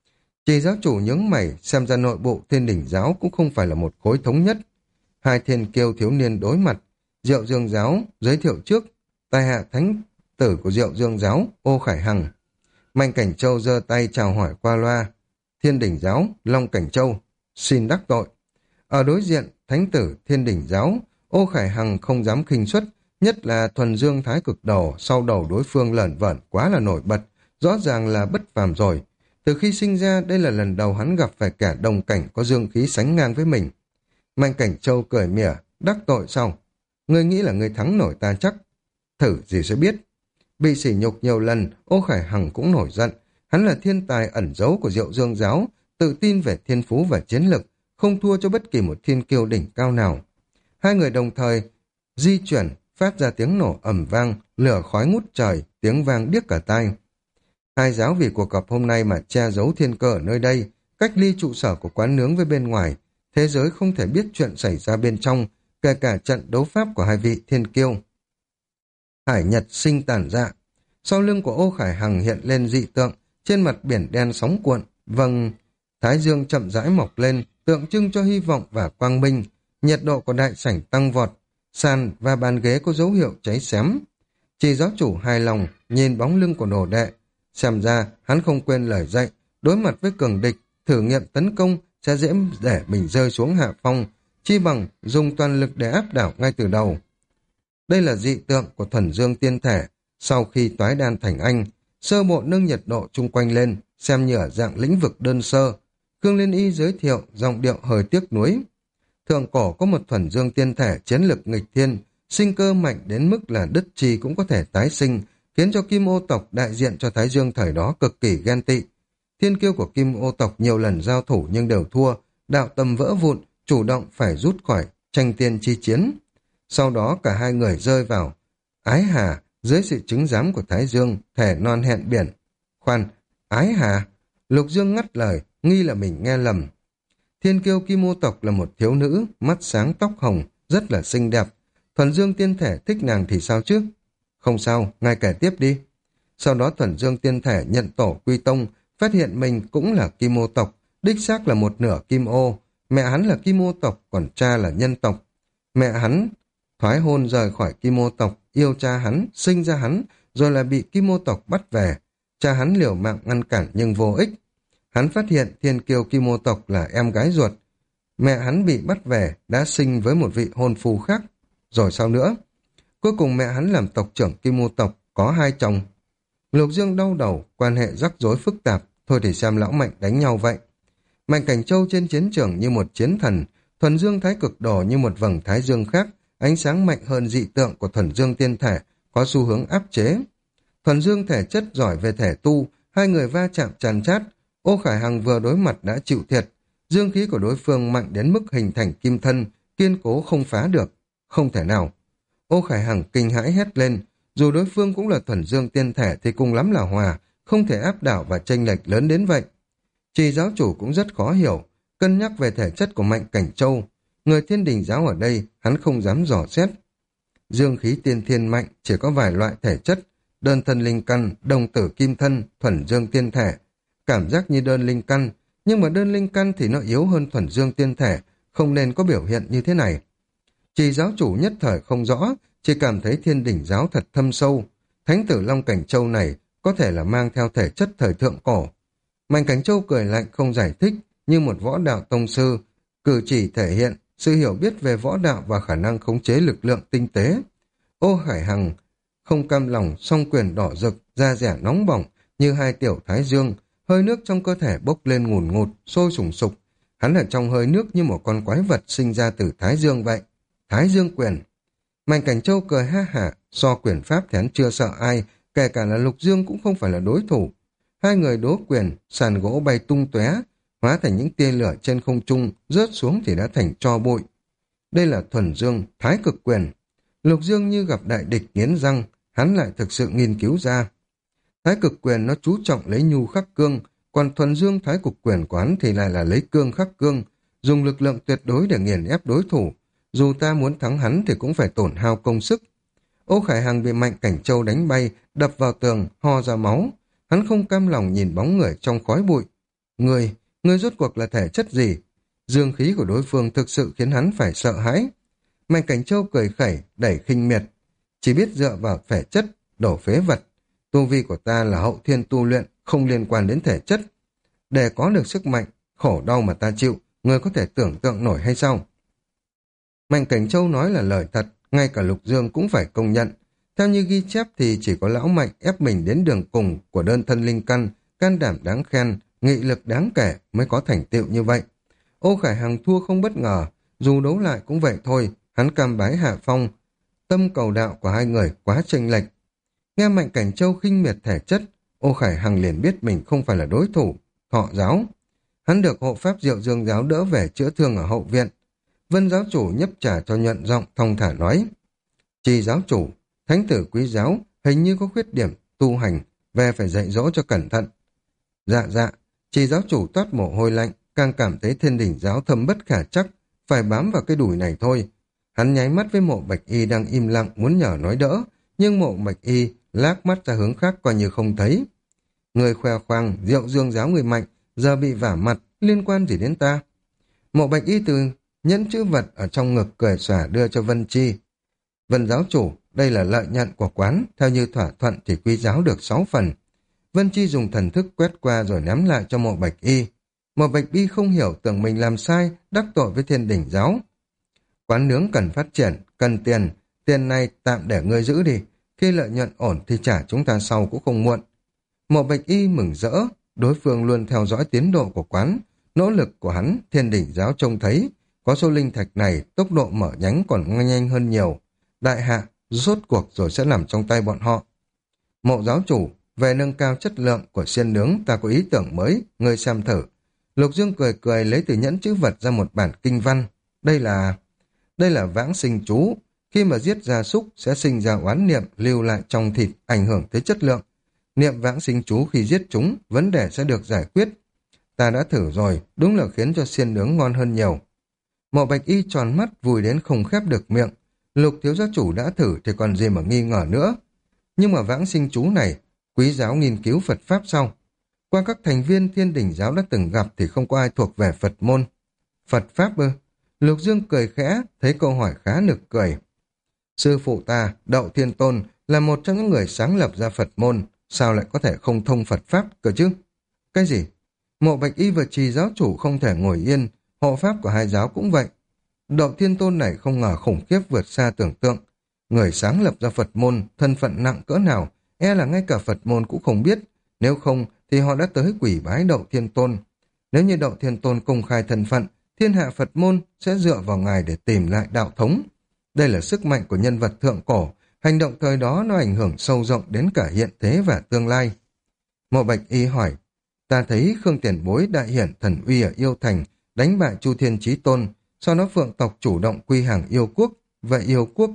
Speaker 1: Chỉ giáo chủ nhướng mày, xem ra nội bộ Thiên Đình giáo cũng không phải là một khối thống nhất. Hai thiên kiêu thiếu niên đối mặt. Diệu Dương giáo giới thiệu trước, tài hạ thánh tử của Diệu Dương giáo, Ô Khải Hằng. Mạnh Cảnh Châu giơ tay chào hỏi qua loa. Thiên Đỉnh Giáo, Long Cảnh Châu, xin đắc tội. Ở đối diện, thánh tử Thiên Đỉnh Giáo, Ô Khải Hằng không dám khinh suất, nhất là thuần dương thái cực đồ sau đầu đối phương lởn vởn quá là nổi bật, rõ ràng là bất phàm rồi. Từ khi sinh ra, đây là lần đầu hắn gặp phải kẻ đồng cảnh có dương khí sánh ngang với mình. Mạnh Cảnh Châu cười mỉa, đắc tội sau. Ngươi nghĩ là ngươi thắng nổi ta chắc. Thử gì sẽ biết. Bị sỉ nhục nhiều lần, Ô Khải Hằng cũng nổi giận. Hắn là thiên tài ẩn giấu của Diệu Dương Giáo, tự tin về thiên phú và chiến lực, không thua cho bất kỳ một thiên kiêu đỉnh cao nào. Hai người đồng thời di chuyển, phát ra tiếng nổ ầm vang, lửa khói ngút trời, tiếng vang điếc cả tai. Hai giáo vì cuộc gặp hôm nay mà che giấu thiên cơ ở nơi đây, cách ly trụ sở của quán nướng với bên ngoài. Thế giới không thể biết chuyện xảy ra bên trong, kể cả trận đấu pháp của hai vị thiên kiêu. Hải Nhật sinh tàn dạ. Sau lưng của Ô Khải Hằng hiện lên dị tượng, trên mặt biển đen sóng cuộn, vầng thái dương chậm rãi mọc lên, tượng trưng cho hy vọng và quang minh. Nhiệt độ của đại sảnh tăng vọt, sàn và bàn ghế có dấu hiệu cháy xém. Chỉ giáo chủ hài lòng nhìn bóng lưng của đồ đệ, xem ra hắn không quên lời dạy, đối mặt với cường địch, thử nghiệm tấn công sẽ dễ để mình rơi xuống hạ phong, chi bằng dùng toàn lực để áp đảo ngay từ đầu. Đây là dị tượng của thuần dương tiên thể, sau khi toái đan thành anh, sơ bộ nâng nhiệt độ chung quanh lên, xem như ở dạng lĩnh vực đơn sơ. Khương Liên Y giới thiệu, giọng điệu hơi tiếc nuối. Thượng cổ có một thuần dương tiên thể chiến lực nghịch thiên, sinh cơ mạnh đến mức là đứt chi cũng có thể tái sinh, khiến cho Kim Ô tộc đại diện cho Thái Dương thời đó cực kỳ ghen tị. Thiên kiêu của Kim Ô tộc nhiều lần giao thủ nhưng đều thua, đạo tâm vỡ vụn, chủ động phải rút khỏi tranh tiên chi chiến. Sau đó cả hai người rơi vào ái hà dưới sự chứng giám của Thái Dương, thể non hẹn biển. Khoan, ái hà? Lục Dương ngắt lời, nghi là mình nghe lầm. Thiên kiêu Kim Ô tộc là một thiếu nữ, mắt sáng tóc hồng, rất là xinh đẹp. Thuần Dương tiên thể thích nàng thì sao chứ? Không sao, ngài kể tiếp đi. Sau đó Thuần Dương tiên thể nhận tổ quy tông, phát hiện mình cũng là Kim Ô tộc, đích xác là một nửa Kim Ô. Mẹ hắn là Kim Ô tộc, còn cha là nhân tộc. Mẹ hắn thoái hôn rời khỏi Kim Ô tộc, yêu cha hắn, sinh ra hắn, rồi là bị Kim Ô tộc bắt về. Cha hắn liều mạng ngăn cản nhưng vô ích. Hắn phát hiện thiên kiêu Kim Ô tộc là em gái ruột. Mẹ hắn bị bắt về, đã sinh với một vị hôn phu khác. Rồi sao nữa? Cuối cùng mẹ hắn làm tộc trưởng Kim Ô tộc, có hai chồng. Lục Dương đau đầu, quan hệ rắc rối phức tạp, thôi thì xem lão Mạnh đánh nhau vậy. Mạnh Cảnh Châu trên chiến trường như một chiến thần, thuần dương thái cực đồ như một vầng thái dương khác, ánh sáng mạnh hơn dị tượng của thuần dương tiên thể, có xu hướng áp chế. Thuần dương thể chất giỏi về thể tu, hai người va chạm tràn chát. Ô Khải Hằng vừa đối mặt đã chịu thiệt, dương khí của đối phương mạnh đến mức hình thành kim thân, kiên cố không phá được. Không thể nào. Ô Khải Hằng kinh hãi hét lên, dù đối phương cũng là thuần dương tiên thể thì cùng lắm là hòa, không thể áp đảo và chênh lệch lớn đến vậy. Chỉ giáo chủ cũng rất khó hiểu, cân nhắc về thể chất của Mạnh Cảnh Châu. Người Thiên Đình giáo ở đây, hắn không dám dò xét. Dương khí tiên thiên mạnh chỉ có vài loại thể chất, đơn thân linh căn, đồng tử kim thân, thuần dương tiên thể. Cảm giác như đơn linh căn, nhưng mà đơn linh căn thì nó yếu hơn thuần dương tiên thể, không nên có biểu hiện như thế này. Chỉ giáo chủ nhất thời không rõ, chỉ cảm thấy Thiên Đỉnh giáo thật thâm sâu. Thánh tử Long Cảnh Châu này có thể là mang theo thể chất thời thượng cổ. Mạnh Cảnh Châu cười lạnh không giải thích, như một võ đạo tông sư, cử chỉ thể hiện sự hiểu biết về võ đạo và khả năng khống chế lực lượng tinh tế. Ô Khải Hằng không cam lòng, song quyền đỏ rực, da dẻ nóng bỏng như hai tiểu thái dương, hơi nước trong cơ thể bốc lên ngùn ngụt, sôi sùng sục. Hắn ở trong hơi nước như một con quái vật sinh ra từ thái dương vậy. Thái dương quyền. Mạnh Cảnh Châu cười ha hả, so quyền pháp thì hắn chưa sợ ai, kể cả là Lục Dương cũng không phải là đối thủ. Hai người đố quyền, sàn gỗ bay tung tóe, hóa thành những tia lửa trên không trung, rớt xuống thì đã thành tro bụi. Đây là thuần dương, thái cực quyền. Lục Dương như gặp đại địch nghiến răng, hắn lại thực sự nghiên cứu ra. Thái cực quyền nó chú trọng lấy nhu khắc cương, còn thuần dương thái cực quyền của hắn thì lại là lấy cương khắc cương, dùng lực lượng tuyệt đối để nghiền ép đối thủ. Dù ta muốn thắng hắn thì cũng phải tổn hao công sức. Ô Khải Hằng bị Mạnh Cảnh Châu đánh bay, đập vào tường, ho ra máu. Hắn không cam lòng nhìn bóng người trong khói bụi. Người rốt cuộc là thể chất gì? Dương khí của đối phương thực sự khiến hắn phải sợ hãi. Mạnh Cảnh Châu cười khẩy, đẩy khinh miệt. Chỉ biết dựa vào thể chất, đổ phế vật. Tu vi của ta là hậu thiên tu luyện, không liên quan đến thể chất. Để có được sức mạnh, khổ đau mà ta chịu, người có thể tưởng tượng nổi hay sao? Mạnh Cảnh Châu nói là lời thật, ngay cả Lục Dương cũng phải công nhận. Theo như ghi chép thì chỉ có lão Mạnh ép mình đến đường cùng của đơn thân linh căn, can đảm đáng khen, nghị lực đáng kể mới có thành tựu như vậy. Ô Khải Hằng thua không bất ngờ, dù đấu lại cũng vậy thôi, hắn cam bái hạ phong. Tâm cầu đạo của hai người quá chênh lệch. Nghe Mạnh Cảnh Châu khinh miệt thể chất, Ô Khải Hằng liền biết mình không phải là đối thủ. Thọ giáo, hắn được hộ pháp Diệu Dương giáo đỡ về chữa thương ở hậu viện. Vân giáo chủ nhấp trà cho nhuận giọng thong thả nói: Trì giáo chủ, thánh tử quý giáo hình như có khuyết điểm tu hành, về phải dạy dỗ cho cẩn thận. Dạ dạ, Trì giáo chủ toát mồ hôi lạnh, càng cảm thấy Thiên Đỉnh giáo thâm bất khả trắc, phải bám vào cái đùi này thôi. Hắn nháy mắt với Mộ Bạch Y đang im lặng muốn nhờ nói đỡ, nhưng Mộ Bạch Y lác mắt ra hướng khác coi như không thấy. Người khoe khoang Diệu Dương giáo người mạnh, giờ bị vả mặt, liên quan gì đến ta? Mộ Bạch Y từ nhẫn chữ vật ở trong ngực cười xòa đưa cho Vân Chi. Vân giáo chủ, đây là lợi nhận của quán, theo như thỏa thuận thì quý giáo được 6 phần. Vân Chi dùng thần thức quét qua rồi ném lại cho Mộ Bạch Y. Mộ Bạch Y không hiểu, tưởng mình làm sai, đắc tội với Thiên Đỉnh giáo. Quán nướng cần phát triển, cần tiền, tiền này tạm để ngươi giữ đi, khi lợi nhuận ổn thì trả chúng ta sau cũng không muộn. Mộ Bạch Y mừng rỡ, đối phương luôn theo dõi tiến độ của quán, nỗ lực của hắn, Thiên Đỉnh giáo trông thấy, có số linh thạch này, tốc độ mở nhánh còn nhanh hơn nhiều. Đại hạ, rốt cuộc rồi sẽ nằm trong tay bọn họ. Mộ giáo chủ, về nâng cao chất lượng của xiên nướng ta có ý tưởng mới, ngươi xem thử. Lục Dương cười cười lấy từ nhẫn chữ vật ra một bản kinh văn. Đây là vãng sinh chú. Khi mà giết gia súc sẽ sinh ra oán niệm lưu lại trong thịt, ảnh hưởng tới chất lượng. Niệm vãng sinh chú khi giết chúng, vấn đề sẽ được giải quyết. Ta đã thử rồi, đúng là khiến cho xiên nướng ngon hơn nhiều. Mộ Bạch Y tròn mắt vùi đến không khép được miệng. Lục thiếu gia chủ đã thử thì còn gì mà nghi ngờ nữa. Nhưng mà vãng sinh chú này, quý giáo nghiên cứu Phật Pháp sau. Qua các thành viên Thiên Đỉnh giáo đã từng gặp thì không có ai thuộc về Phật môn. Phật Pháp ư? Lục Dương cười khẽ, thấy câu hỏi khá nực cười. Sư phụ ta, Đậu Thiên Tôn, là một trong những người sáng lập ra Phật môn, sao lại có thể không thông Phật Pháp cơ chứ? Cái gì? Mộ Bạch Y và Trì giáo chủ không thể ngồi yên, hộ pháp của hai giáo cũng vậy. Đậu Thiên Tôn này không ngờ khủng khiếp vượt xa tưởng tượng. Người sáng lập ra Phật môn, thân phận nặng cỡ nào, e là ngay cả Phật môn cũng không biết, nếu không thì họ đã tới quỷ bái Đậu Thiên Tôn. Nếu như Đậu Thiên Tôn công khai thân phận, thiên hạ Phật môn sẽ dựa vào ngài để tìm lại đạo thống. Đây là sức mạnh của nhân vật thượng cổ, hành động thời đó nó ảnh hưởng sâu rộng đến cả hiện thế và tương lai. Mộ Bạch Y hỏi, ta thấy Khương Tiền Bối đại hiển thần uy ở Yêu Thành, đánh bại Chu Thiên Chí Tôn, sau đó Phượng tộc chủ động quy hàng Yêu Quốc, vậy Yêu Quốc...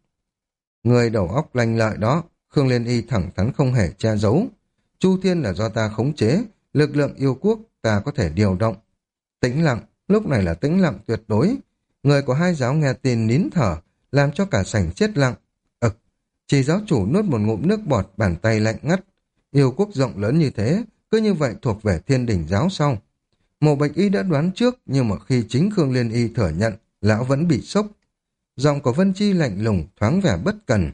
Speaker 1: Người đầu óc lanh lợi đó, Khương Liên Y thẳng thắn không hề che giấu. Chu Thiên là do ta khống chế, lực lượng Yêu Quốc ta có thể điều động. Tĩnh lặng, lúc này là tĩnh lặng tuyệt đối. Người của hai giáo nghe tin nín thở, làm cho cả sảnh chết lặng. Chỉ giáo chủ nuốt một ngụm nước bọt, bàn tay lạnh ngắt. Yêu Quốc rộng lớn như thế, cứ như vậy thuộc về Thiên Đỉnh giáo sau. Mộ Bạch Y đã đoán trước, nhưng mà khi chính Khương Liên Y thừa nhận, lão vẫn bị sốc. Giọng của Vân Chi lạnh lùng, thoáng vẻ bất cần.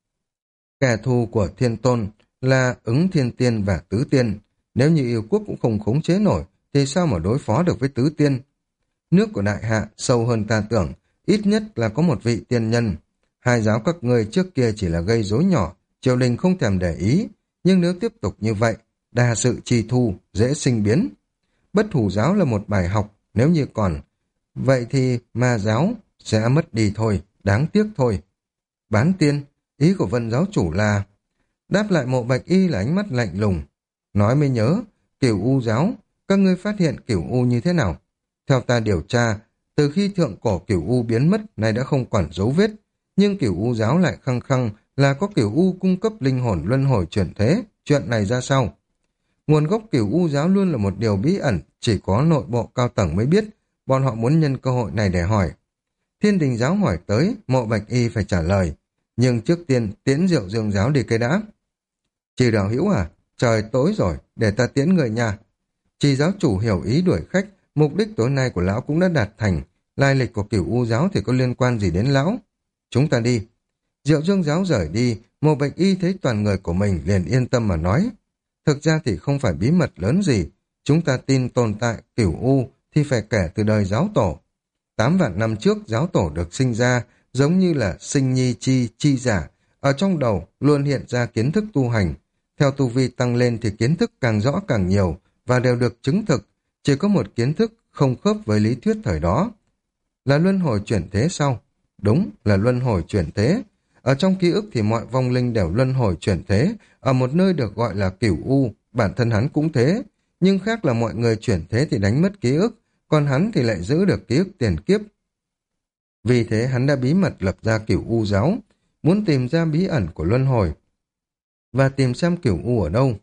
Speaker 1: Kẻ thù của Thiên Tôn là Ứng Thiên Tiên và Tứ Tiên. Nếu như Yêu Quốc cũng không khống chế nổi, thì sao mà đối phó được với Tứ Tiên? Nước của đại hạ sâu hơn ta tưởng, ít nhất là có một vị tiên nhân. Hai giáo các ngươi trước kia chỉ là gây rối nhỏ, triều đình không thèm để ý, nhưng nếu tiếp tục như vậy, đa sự chi thu, dễ sinh biến. Bất hủ giáo là một bài học, nếu như còn, vậy thì ma giáo sẽ mất đi thôi, đáng tiếc thôi. Bán tiên, ý của Vân giáo chủ là... Đáp lại Mộ Bạch Y là ánh mắt lạnh lùng. Nói mới nhớ, Cửu U giáo, các ngươi phát hiện Cửu U như thế nào? Theo ta điều tra, từ khi thượng cổ Cửu U biến mất, nay đã không còn dấu vết, nhưng Cửu U giáo lại khăng khăng là có Cửu U cung cấp linh hồn luân hồi chuyển thế, chuyện này ra sao? Nguồn gốc Cửu U giáo luôn là một điều bí ẩn, chỉ có nội bộ cao tầng mới biết, bọn họ muốn nhân cơ hội này để hỏi. Thiên Đình giáo hỏi tới, Mộ Bạch Y phải trả lời, nhưng trước tiên tiễn Diệu Dương giáo đi cái đã. Trì đạo hữu à, trời tối rồi, để ta tiễn người nhà. Trì giáo chủ hiểu ý đuổi khách, mục đích tối nay của lão cũng đã đạt thành, lai lịch của Cửu U giáo thì có liên quan gì đến lão? Chúng ta đi. Diệu Dương giáo rời đi, Mộ Bạch Y thấy toàn người của mình liền yên tâm mà nói. Thực ra thì không phải bí mật lớn gì, Chúng ta tin tồn tại cửu u thì phải kể từ đời giáo tổ. 8 vạn năm trước giáo tổ được sinh ra, giống như là sinh nhi chi giả, ở trong đầu luôn hiện ra kiến thức tu hành. Theo tu vi tăng lên thì kiến thức càng rõ càng nhiều và đều được chứng thực, chỉ có một kiến thức không khớp với lý thuyết thời đó. Là luân hồi chuyển thế sau. Đúng là luân hồi chuyển thế. Ở trong ký ức thì mọi vong linh đều luân hồi chuyển thế, ở một nơi được gọi là cửu u, bản thân hắn cũng thế. Nhưng khác là mọi người chuyển thế thì đánh mất ký ức, còn hắn thì lại giữ được ký ức tiền kiếp. Vì thế hắn đã bí mật lập ra cửu u giáo, muốn tìm ra bí ẩn của luân hồi và tìm xem cửu u ở đâu.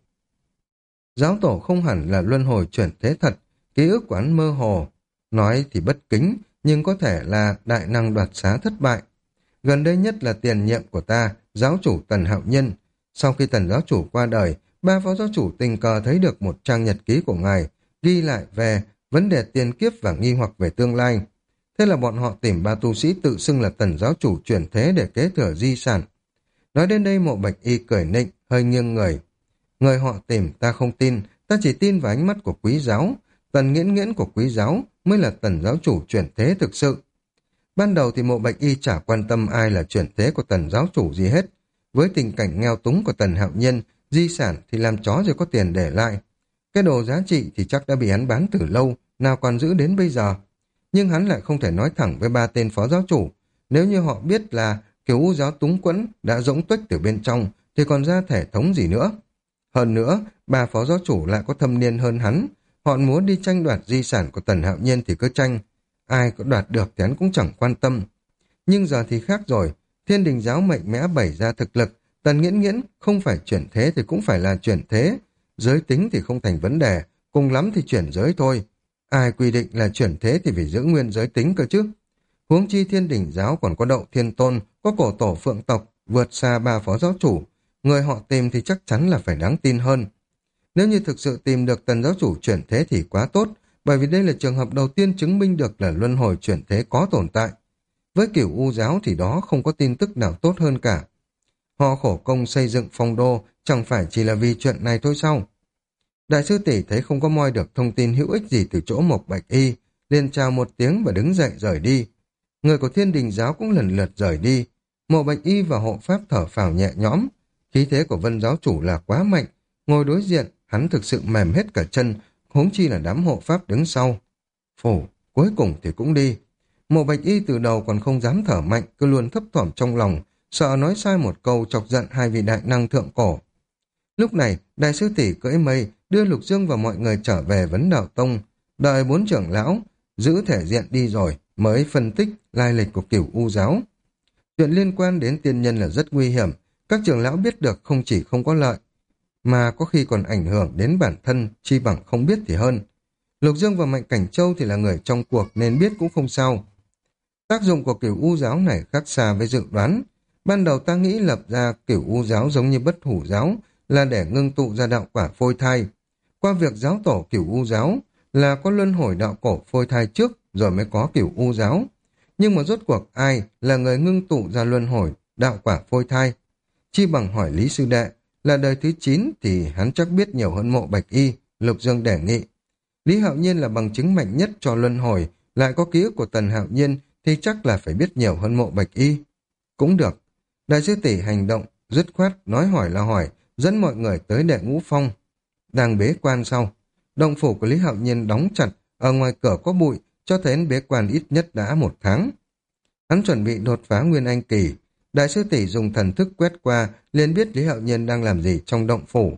Speaker 1: Giáo tổ không hẳn là luân hồi chuyển thế thật, ký ức của hắn mơ hồ. Nói thì bất kính, nhưng có thể là đại năng đoạt xá thất bại. Gần đây nhất là tiền nhiệm của ta, giáo chủ Tần Hạo Nhân. Sau khi Tần giáo chủ qua đời, ba phó giáo chủ tình cờ thấy được một trang nhật ký của ngài, ghi lại về vấn đề tiền kiếp và nghi hoặc về tương lai. Thế là bọn họ tìm ba tu sĩ tự xưng là Tần giáo chủ chuyển thế để kế thừa di sản. Nói đến đây Mộ Bạch Y cười nịnh, hơi nghiêng người. Người họ tìm ta không tin, ta chỉ tin vào ánh mắt của quý giáo. Tần nghiễn nghiễn của quý giáo mới là Tần giáo chủ chuyển thế thực sự. Ban đầu thì Mộ Bạch Y chả quan tâm ai là chuyển thế của Tần giáo chủ gì hết. Với tình cảnh nghèo túng của Tần Hạo Nhân, di sản thì làm chó rồi có tiền để lại. Cái đồ giá trị thì chắc đã bị hắn bán từ lâu, nào còn giữ đến bây giờ. Nhưng hắn lại không thể nói thẳng với ba tên phó giáo chủ. Nếu như họ biết là kiểu u giáo túng quẫn đã rỗng tuếch từ bên trong, thì còn ra thể thống gì nữa. Hơn nữa, ba phó giáo chủ lại có thâm niên hơn hắn. Họ muốn đi tranh đoạt di sản của Tần Hạo Nhiên thì cứ tranh. Ai có đoạt được thì hắn cũng chẳng quan tâm. Nhưng giờ thì khác rồi. Thiên Đình giáo mạnh mẽ bày ra thực lực. Tần nghiễn nghiễn không phải chuyển thế thì cũng phải là chuyển thế. Giới tính thì không thành vấn đề. Cùng lắm thì chuyển giới thôi. Ai quy định là chuyển thế thì phải giữ nguyên giới tính cơ chứ. Huống chi Thiên Đình giáo còn có Đậu Thiên Tôn, có cổ tổ phượng tộc, vượt xa ba phó giáo chủ. Người họ tìm thì chắc chắn là phải đáng tin hơn. Nếu như thực sự tìm được Tần giáo chủ chuyển thế thì quá tốt, bởi vì đây là trường hợp đầu tiên chứng minh được là luân hồi chuyển thế có tồn tại. Với Cửu U giáo thì đó không có tin tức nào tốt hơn cả. Họ khổ công xây dựng phong đô, chẳng phải chỉ là vì chuyện này thôi sao? Đại sư tỷ thấy không có moi được thông tin hữu ích gì từ chỗ Mộc Bạch Y, liền chào một tiếng và đứng dậy rời đi. Người của Thiên Đình giáo cũng lần lượt rời đi. Mộ Bạch Y và hộ pháp thở phào nhẹ nhõm. Khí thế của Vân giáo chủ là quá mạnh. Ngồi đối diện, hắn thực sự mềm hết cả chân, huống chi là đám hộ pháp đứng sau. Phổ, cuối cùng thì cũng đi. Mộ Bạch Y từ đầu còn không dám thở mạnh, cứ luôn thấp thỏm trong lòng, sợ nói sai một câu chọc giận hai vị đại năng thượng cổ. Lúc này, đại sư tỷ cưỡi mây đưa Lục Dương và mọi người trở về Vấn Đạo Tông, đợi bốn trưởng lão giữ thể diện đi rồi mới phân tích lai lịch của Cửu U giáo. Chuyện liên quan đến tiên nhân là rất nguy hiểm, các trưởng lão biết được không chỉ không có lợi, mà có khi còn ảnh hưởng đến bản thân, chi bằng không biết thì hơn. Lục Dương và Mạnh Cảnh Châu thì là người trong cuộc nên biết cũng không sao. Tác dụng của Cửu U giáo này khác xa với dự đoán. Ban đầu ta nghĩ lập ra Cửu U giáo giống như Bất Hủ giáo là để ngưng tụ ra đạo quả phôi thai. Qua việc giáo tổ Cửu U giáo là có luân hồi đạo cổ phôi thai trước rồi mới có Cửu U giáo. Nhưng mà rốt cuộc ai là người ngưng tụ ra luân hồi đạo quả phôi thai? Chi bằng hỏi Lý Sư Đệ, là đời thứ 9 thì hắn chắc biết nhiều hơn Mộ Bạch Y. Lục Dương đề nghị. Lý Hạo Nhiên là bằng chứng mạnh nhất cho luân hồi, lại có ký ức của Tần Hạo Nhiên thì chắc là phải biết nhiều hơn Mộ Bạch Y. Cũng được. Đại sư tỷ hành động, dứt khoát, nói hỏi là hỏi, dẫn mọi người tới Đệ Ngũ Phong. Đang bế quan sau. Động phủ của Lý Hạo Nhiên đóng chặt, ở ngoài cửa có bụi, cho thấy hắn bế quan ít nhất đã 1 tháng. Hắn chuẩn bị đột phá Nguyên Anh kỳ. Đại sư tỷ dùng thần thức quét qua, liền biết Lý Hạo Nhiên đang làm gì trong động phủ.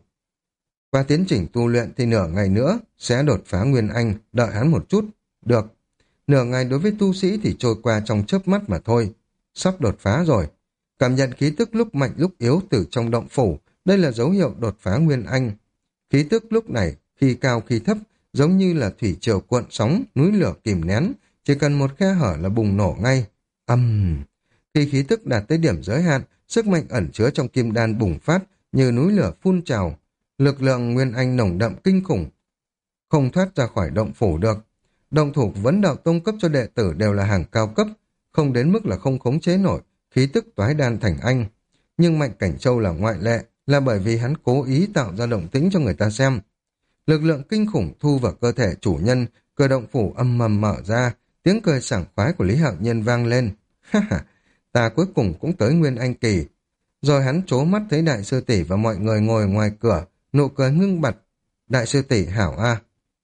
Speaker 1: Qua tiến trình tu luyện thì nửa ngày nữa sẽ đột phá Nguyên Anh, đợi hắn một chút. Được. Nửa ngày đối với tu sĩ thì trôi qua trong chớp mắt mà thôi. Sắp đột phá rồi. Cảm nhận khí tức lúc mạnh lúc yếu từ trong động phủ, đây là dấu hiệu đột phá Nguyên Anh. Khí tức lúc này, khi cao khi thấp, giống như là thủy triều cuộn sóng, núi lửa kìm nén, chỉ cần một khe hở là bùng nổ ngay. Khi khí tức đạt tới điểm giới hạn, sức mạnh ẩn chứa trong kim đan bùng phát như núi lửa phun trào. Lực lượng Nguyên Anh nồng đậm kinh khủng, không thoát ra khỏi động phủ được. Động thủ Vấn Đạo Tông cấp cho đệ tử đều là hàng cao cấp, không đến mức là không khống chế nổi, khí tức toái đan thành anh. Nhưng Mạnh Cảnh Châu là ngoại lệ, là bởi vì hắn cố ý tạo ra động tĩnh cho người ta xem. Lực lượng kinh khủng thu vào cơ thể chủ nhân, cơ động phủ âm mầm mở ra, tiếng cười sảng khoái của Lý Hạo Nhiên vang lên. Ha ha, ta cuối cùng cũng tới Nguyên Anh kỳ. Rồi hắn trố mắt thấy đại sư tỷ và mọi người ngồi ngoài cửa, nụ cười ngưng bặt. Đại sư tỷ hảo a.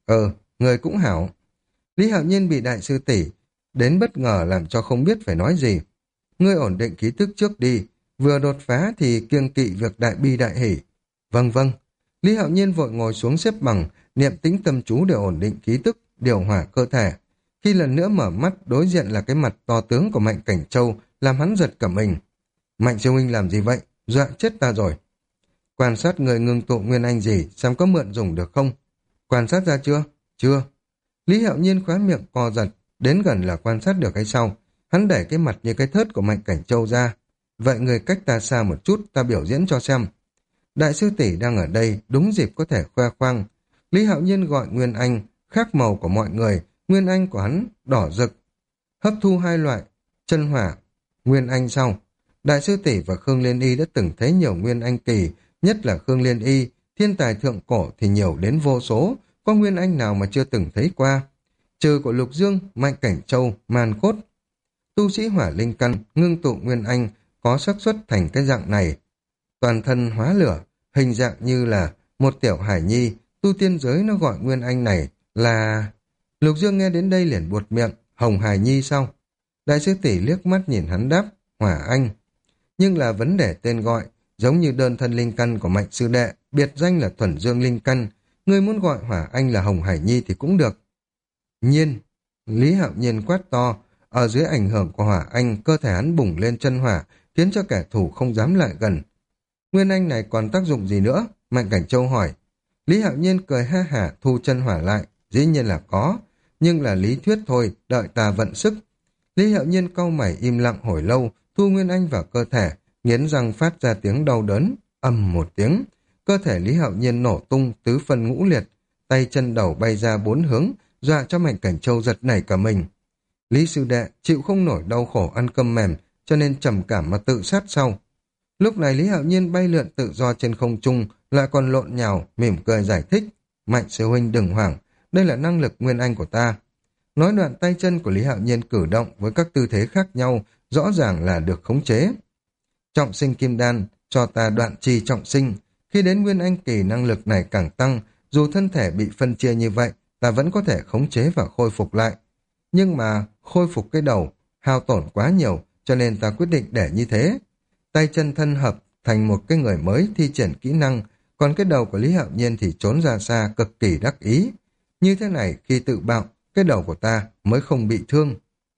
Speaker 1: Người cũng hảo. Lý Hạo Nhiên bị đại sư tỷ đến bất ngờ làm cho không biết phải nói gì. Ngươi ổn định khí tức trước đi, vừa đột phá thì kiêng kỵ việc đại bi đại hỷ. Vâng vâng. Lý Hạo Nhiên vội ngồi xuống xếp bằng, niệm tĩnh tâm chú để ổn định khí tức, điều hòa cơ thể. Khi lần nữa mở mắt, đối diện là cái mặt to tướng của Mạnh Cảnh Châu, làm hắn giật cả mình. Mạnh sư huynh làm gì vậy? Dọa chết ta rồi. Quan sát người ngưng tụ nguyên anh gì, xem có mượn dùng được không? Quan sát ra chưa? Chưa. Lý Hạo Nhiên khóe miệng co giật, đến gần là quan sát được hay sao? Hắn đẩy cái mặt như cái thớt của Mạnh Cảnh Châu ra. Vậy người cách ta xa một chút, ta biểu diễn cho xem. Đại sư tỷ đang ở đây, đúng dịp có thể khoe khoang. Lý Hạo Nhiên gọi Nguyên Anh, khác màu của mọi người, Nguyên Anh của hắn đỏ rực. Hấp thu hai loại, chân hỏa, Nguyên Anh sau. Đại sư tỷ và Khương Liên Y đã từng thấy nhiều Nguyên Anh kỳ, nhất là Khương Liên Y, thiên tài thượng cổ thì nhiều đến vô số, có Nguyên Anh nào mà chưa từng thấy qua. Trừ của Lục Dương, Mạnh Cảnh Châu, Man Cốt. Tu sĩ hỏa linh căn, ngưng tụ Nguyên Anh, có xác suất thành cái dạng này. Toàn thân hóa lửa, hình dạng như là một tiểu hải nhi, tu tiên giới nó gọi Nguyên Anh này là... Lục Dương nghe đến đây liền buột miệng, Hồng Hải Nhi sao? Đại sư tỷ liếc mắt nhìn hắn đáp, Hỏa Anh. Nhưng là vấn đề tên gọi, giống như đơn thân linh căn của Mạnh sư đệ, biệt danh là Thuần Dương linh căn, người muốn gọi Hỏa Anh là Hồng Hải Nhi thì cũng được. Nhiên, Lý Hạo Nhiên quát to, ở dưới ảnh hưởng của Hỏa Anh, cơ thể hắn bùng lên chân hỏa, khiến cho kẻ thù không dám lại gần. Nguyên Anh này còn tác dụng gì nữa? Mạnh Cảnh Châu hỏi. Lý Hạo Nhiên cười ha hả thu chân hỏa lại, dĩ nhiên là có, nhưng là lý thuyết thôi, đợi ta vận sức. Lý Hạo Nhiên cau mày im lặng hồi lâu, thu Nguyên Anh vào cơ thể, nghiến răng phát ra tiếng đau đớn, ầm một tiếng. Cơ thể Lý Hạo Nhiên nổ tung, tứ phân ngũ liệt, tay chân đầu bay ra bốn hướng, dọa cho Mạnh Cảnh Châu giật nảy cả mình. Lý sư đệ chịu không nổi đau khổ ăn cơm mềm, cho nên trầm cảm mà tự sát sau. Lúc này Lý Hạo Nhiên bay lượn tự do trên không trung, lại còn lộn nhào, mỉm cười giải thích. Mạnh sư huynh đừng hoảng, đây là năng lực Nguyên Anh của ta. Nói đoạn tay chân của Lý Hạo Nhiên cử động với các tư thế khác nhau, rõ ràng là được khống chế. Trọng sinh kim đan, cho ta đoạn trì trọng sinh. Khi đến Nguyên Anh kỳ năng lực này càng tăng, dù thân thể bị phân chia như vậy, ta vẫn có thể khống chế và khôi phục lại. Nhưng mà khôi phục cái đầu, hao tổn quá nhiều, cho nên ta quyết định để như thế. Tay chân thân hợp thành một cái người mới thi triển kỹ năng, còn cái đầu của Lý Hạo Nhiên thì trốn ra xa cực kỳ đắc ý. Như thế này khi tự bạo, cái đầu của ta mới không bị thương.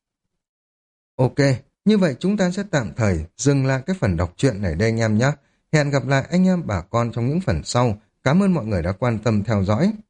Speaker 1: Ok, như vậy chúng ta sẽ tạm thời dừng lại cái phần đọc truyện này đây anh em nhé. Hẹn gặp lại anh em bà con trong những phần sau. Cảm ơn mọi người đã quan tâm theo dõi.